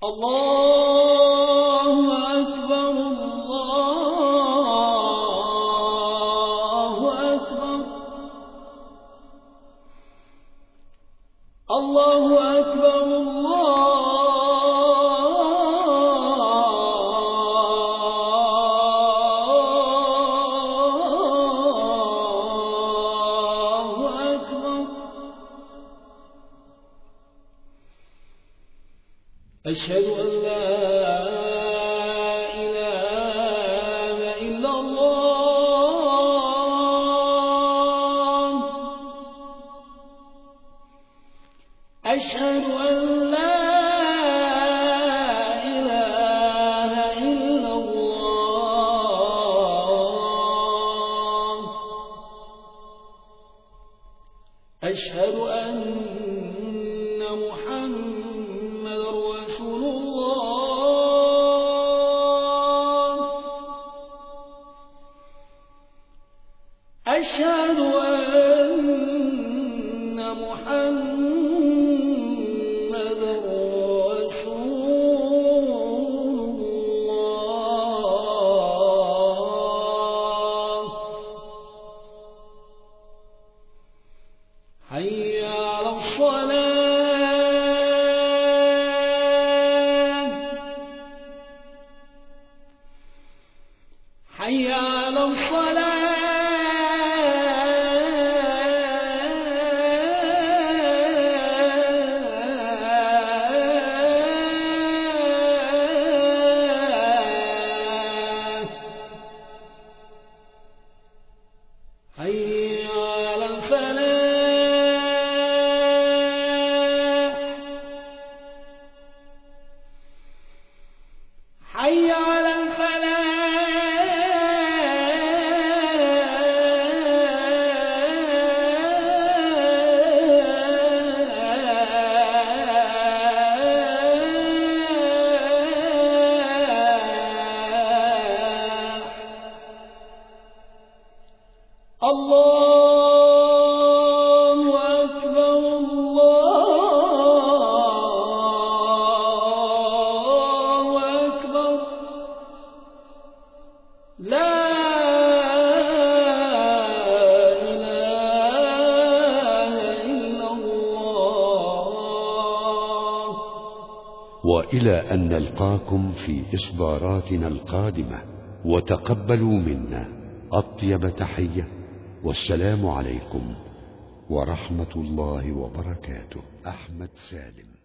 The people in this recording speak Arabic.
الله أكبر الله أكبر الله أكبر الله أكبر. أشهد أن لا إله إلا الله. أشهد أن لا إله إلا الله. أشهد أن محمد رسول الله. أشهد أن محمد رسول الله. حي على الصلاة. حي على الصلاة. حي على الفلاح. حي على الله أكبر الله أكبر. لا إله إلا الله. وإلى أن نلقاكم في إصداراتنا القادمة، وتقبلوا منا أطيب تحية، والسلام عليكم ورحمة الله وبركاته. أحمد سالم.